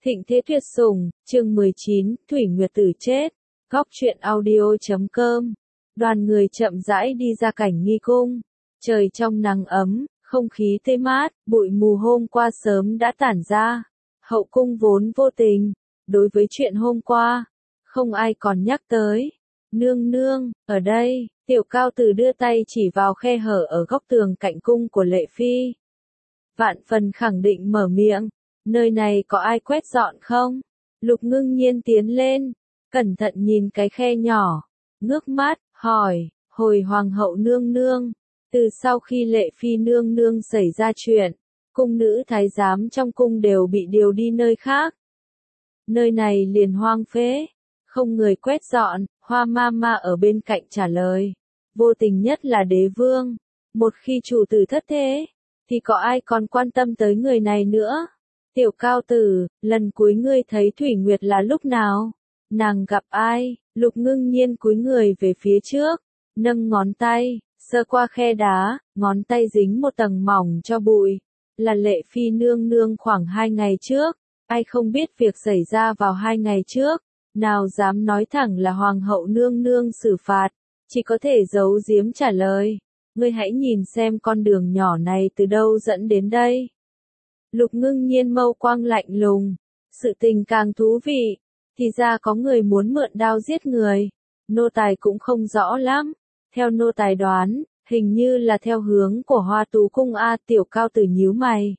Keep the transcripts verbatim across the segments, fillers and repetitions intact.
Thịnh thế tuyệt sủng, chương mười chín, Thủy Nguyệt tử chết. Góc truyện audio chấm com. Đoàn người chậm rãi đi ra cảnh nghi cung. Trời trong nắng ấm, không khí tươi mát, bụi mù hôm qua sớm đã tản ra. Hậu cung vốn vô tình. Đối với chuyện hôm qua, không ai còn nhắc tới. Nương nương, ở đây, Tiểu Cao Tử đưa tay chỉ vào khe hở ở góc tường cạnh cung của Lệ Phi. Vạn phần khẳng định mở miệng. Nơi này có ai quét dọn không? Lục Ngưng Nhiên tiến lên, cẩn thận nhìn cái khe nhỏ, ngước mắt, hỏi, hồi hoàng hậu nương nương, từ sau khi Lệ Phi nương nương xảy ra chuyện, cung nữ thái giám trong cung đều bị điều đi nơi khác. Nơi này liền hoang phế, không người quét dọn, Hoa ma ma ở bên cạnh trả lời. Vô tình nhất là đế vương, một khi chủ tử thất thế, thì có ai còn quan tâm tới người này nữa? Tiểu Cao Tử, lần cuối ngươi thấy Thủy Nguyệt là lúc nào? Nàng gặp ai? Lục Ngưng Nhiên cúi người về phía trước, nâng ngón tay, sơ qua khe đá, ngón tay dính một tầng mỏng cho bụi. Là Lệ Phi nương nương khoảng hai ngày trước, ai không biết việc xảy ra vào hai ngày trước, nào dám nói thẳng là hoàng hậu nương nương xử phạt, chỉ có thể giấu giếm trả lời. Ngươi hãy nhìn xem con đường nhỏ này từ đâu dẫn đến đây. Lục Ngưng Nhiên mâu quang lạnh lùng, sự tình càng thú vị, thì ra có người muốn mượn đao giết người, nô tài cũng không rõ lắm, theo nô tài đoán, hình như là theo hướng của Hoa Tú cung a. Tiểu Cao Tử nhíu mày.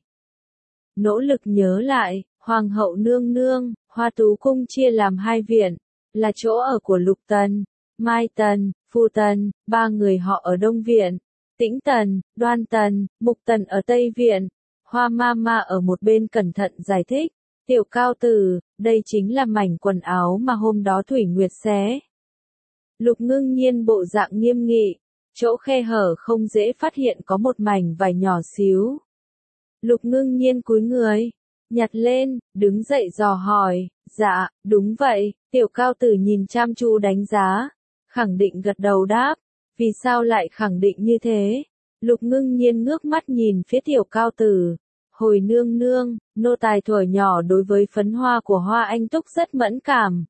Nỗ lực nhớ lại, hoàng hậu nương nương, Hoa Tú cung chia làm hai viện, là chỗ ở của Lục Tần, Mai Tần, Phu Tần, ba người họ ở Đông viện, Tĩnh Tần, Đoan Tần, Mục Tần ở Tây viện. Hoa ma ma ở một bên cẩn thận giải thích, Tiểu Cao Tử, đây chính là mảnh quần áo mà hôm đó Thủy Nguyệt xé. Lục Ngưng Nhiên bộ dạng nghiêm nghị, chỗ khe hở không dễ phát hiện có một mảnh vải nhỏ xíu. Lục Ngưng Nhiên cúi người, nhặt lên, đứng dậy dò hỏi, dạ, đúng vậy. Tiểu Cao Tử nhìn chăm chú đánh giá, khẳng định gật đầu đáp, vì sao lại khẳng định như thế? Lục Ngưng Nhiên ngước mắt nhìn phía Tiểu Cao Tử. Hồi nương nương, nô tài thuở nhỏ đối với phấn hoa của Hoa Anh Túc rất mẫn cảm.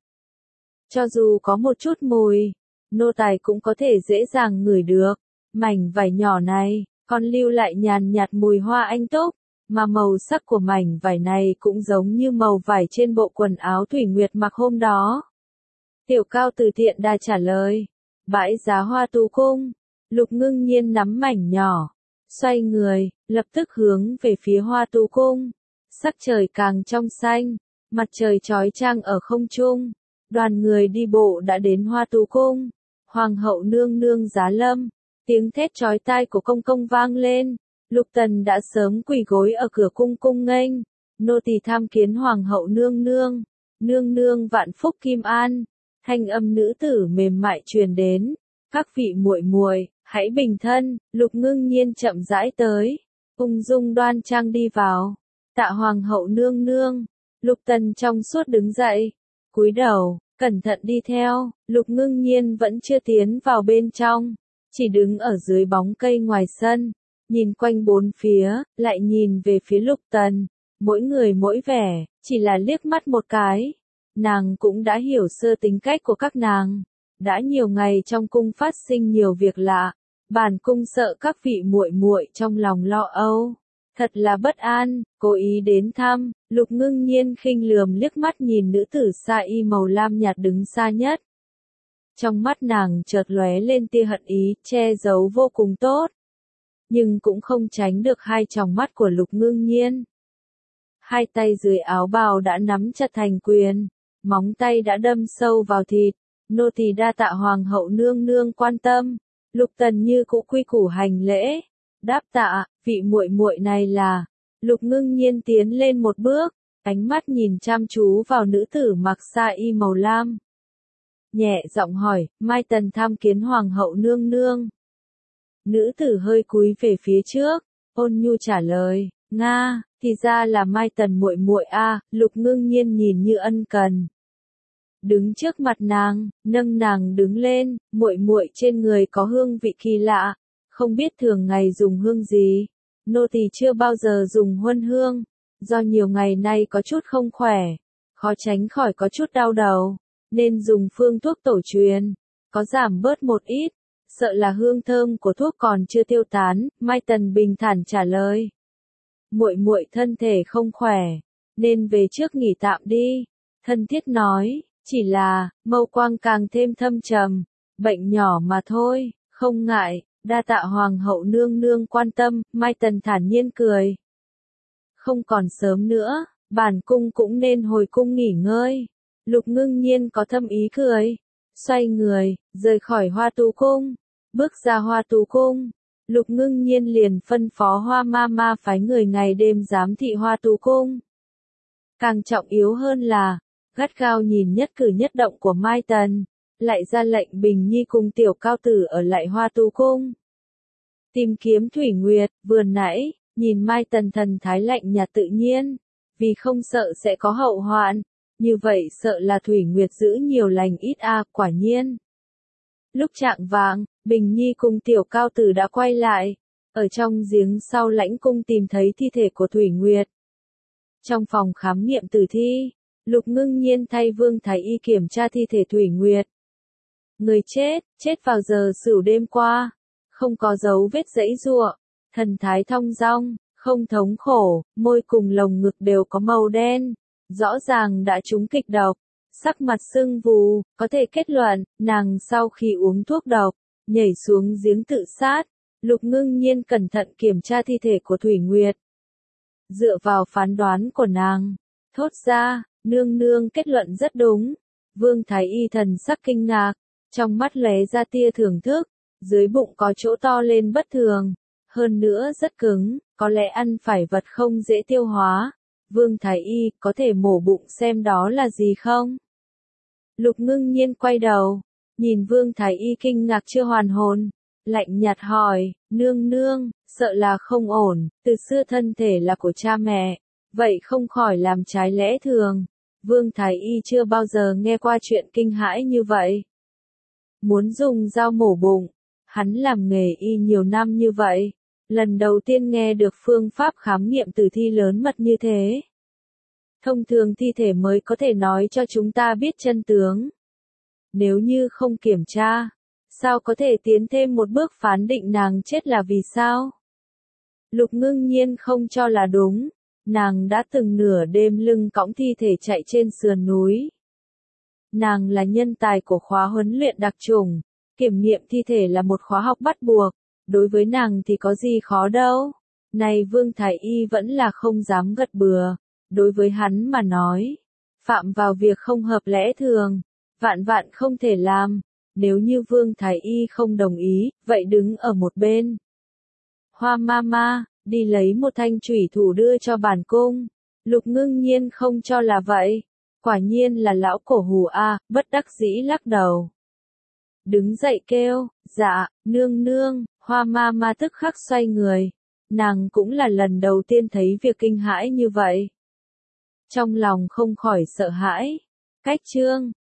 Cho dù có một chút mùi, nô tài cũng có thể dễ dàng ngửi được. Mảnh vải nhỏ này, còn lưu lại nhàn nhạt mùi Hoa Anh Túc, mà màu sắc của mảnh vải này cũng giống như màu vải trên bộ quần áo Thủy Nguyệt mặc hôm đó. Tiểu Cao Tử tiện đà trả lời, bãi giá Hoa Tú cung. Lục Ngưng Nhiên nắm mảnh nhỏ, xoay người, lập tức hướng về phía Hoa Tú cung. Sắc trời càng trong xanh, mặt trời chói chang ở không trung. Đoàn người đi bộ đã đến Hoa Tú cung. Hoàng hậu nương nương giá lâm, tiếng thét chói tai của công công vang lên. Lục Tần đã sớm quỳ gối ở cửa cung cung nghênh. Nô tỳ tham kiến hoàng hậu nương nương. Nương nương vạn phúc kim an. Thanh âm nữ tử mềm mại truyền đến. Các vị muội muội, hãy bình thân. Lục Ngưng Nhiên chậm rãi tới, ung dung đoan trang đi vào. Tạ hoàng hậu nương nương. Lục Tần trong suốt đứng dậy, cúi đầu, cẩn thận đi theo. Lục Ngưng Nhiên vẫn chưa tiến vào bên trong, chỉ đứng ở dưới bóng cây ngoài sân, nhìn quanh bốn phía, lại nhìn về phía Lục Tần. Mỗi người mỗi vẻ, chỉ là liếc mắt một cái, nàng cũng đã hiểu sơ tính cách của các nàng. Đã nhiều ngày trong cung phát sinh nhiều việc lạ, bản cung sợ các vị muội muội trong lòng lo âu, thật là bất an, cố ý đến thăm. Lục Ngưng Nhiên khinh lườm liếc mắt nhìn nữ tử sa y màu lam nhạt đứng xa nhất. Trong mắt nàng chợt lóe lên tia hận ý, che giấu vô cùng tốt, nhưng cũng không tránh được hai tròng mắt của Lục Ngưng Nhiên. Hai tay dưới áo bào đã nắm chặt thành quyền, móng tay đã đâm sâu vào thịt. Nô tỳ đa tạ hoàng hậu nương nương quan tâm. Lục Tần như cũ quy củ hành lễ, đáp tạ, vị muội muội này là. Lục Ngưng Nhiên tiến lên một bước, ánh mắt nhìn chăm chú vào nữ tử mặc sa y màu lam. Nhẹ giọng hỏi, Mai Tần tham kiến hoàng hậu nương nương. Nữ tử hơi cúi về phía trước, ôn nhu trả lời, nga, thì ra là Mai Tần muội muội a. Lục Ngưng Nhiên nhìn như ân cần, đứng trước mặt nàng, nâng nàng đứng lên. Muội muội trên người có hương vị kỳ lạ, không biết thường ngày dùng hương gì. Nô tỳ chưa bao giờ dùng huân hương, do nhiều ngày nay có chút không khỏe, khó tránh khỏi có chút đau đầu, nên dùng phương thuốc tổ truyền, có giảm bớt một ít, sợ là hương thơm của thuốc còn chưa tiêu tán, Mai Tần bình thản trả lời. Muội muội thân thể không khỏe, nên về trước nghỉ tạm đi, thân thiết nói, chỉ là, mâu quang càng thêm thâm trầm, bệnh nhỏ mà thôi, không ngại, đa tạ hoàng hậu nương nương quan tâm, Mai Tần thản nhiên cười. Không còn sớm nữa, bản cung cũng nên hồi cung nghỉ ngơi. Lục Ngưng Nhiên có thâm ý cười, xoay người, rời khỏi Hoa Tú cung, bước ra Hoa Tú cung. Lục Ngưng Nhiên liền phân phó Hoa Ma Ma phái người ngày đêm giám thị Hoa Tú cung. Càng trọng yếu hơn là, gắt gao nhìn nhất cử nhất động của Mai Tần, lại ra lệnh Bình Nhi cùng tiểu cao tử ở lại Hoa Tú cung. Tìm kiếm Thủy Nguyệt, vừa nãy, nhìn Mai Tần thần thái lạnh nhạt tự nhiên, vì không sợ sẽ có hậu hoạn, như vậy sợ là Thủy Nguyệt giữ nhiều lành ít a, à, quả nhiên. Lúc trạng vạng, Bình Nhi cùng tiểu cao tử đã quay lại, ở trong giếng sau lãnh cung tìm thấy thi thể của Thủy Nguyệt. Trong phòng khám nghiệm tử thi, Lục Ngưng Nhiên thay Vương Thái Y kiểm tra thi thể Thủy Nguyệt. Người chết, chết vào giờ sửu đêm qua, không có dấu vết giãy giụa, thần thái thong dong, không thống khổ, môi cùng lồng ngực đều có màu đen, rõ ràng đã trúng kịch độc, sắc mặt sưng vù, có thể kết luận, nàng sau khi uống thuốc độc, nhảy xuống giếng tự sát. Lục Ngưng Nhiên cẩn thận kiểm tra thi thể của Thủy Nguyệt. Dựa vào phán đoán của nàng, thốt ra, nương nương kết luận rất đúng. Vương Thái Y thần sắc kinh ngạc, trong mắt lóe ra tia thưởng thức, dưới bụng có chỗ to lên bất thường, hơn nữa rất cứng, có lẽ ăn phải vật không dễ tiêu hóa. Vương Thái Y có thể mổ bụng xem đó là gì không? Lục Ngưng Nhiên quay đầu, nhìn Vương Thái Y kinh ngạc chưa hoàn hồn, lạnh nhạt hỏi, nương nương, sợ là không ổn, từ xưa thân thể là của cha mẹ, vậy không khỏi làm trái lẽ thường. Vương Thái Y chưa bao giờ nghe qua chuyện kinh hãi như vậy. Muốn dùng dao mổ bụng, hắn làm nghề y nhiều năm như vậy, lần đầu tiên nghe được phương pháp khám nghiệm tử thi lớn mật như thế. Thông thường thi thể mới có thể nói cho chúng ta biết chân tướng. Nếu như không kiểm tra, sao có thể tiến thêm một bước phán định nàng chết là vì sao? Lục Ngưng Nhiên không cho là đúng, nàng đã từng nửa đêm lưng cõng thi thể chạy trên sườn núi. Nàng là nhân tài của khóa huấn luyện đặc chủng, kiểm nghiệm thi thể là một khóa học bắt buộc, đối với nàng thì có gì khó đâu. Này Vương Thái Y vẫn là không dám gật bừa, đối với hắn mà nói, phạm vào việc không hợp lẽ thường, vạn vạn không thể làm. Nếu như Vương Thái Y không đồng ý, vậy đứng ở một bên. Hoa Ma Ma, đi lấy một thanh chủy thủ đưa cho bản cung. Lục Ngưng Nhiên không cho là vậy. Quả nhiên là lão cổ hù a, bất đắc dĩ lắc đầu. Đứng dậy kêu, dạ, nương nương, Hoa Ma Ma tức khắc xoay người. Nàng cũng là lần đầu tiên thấy việc kinh hãi như vậy. Trong lòng không khỏi sợ hãi. Cách chương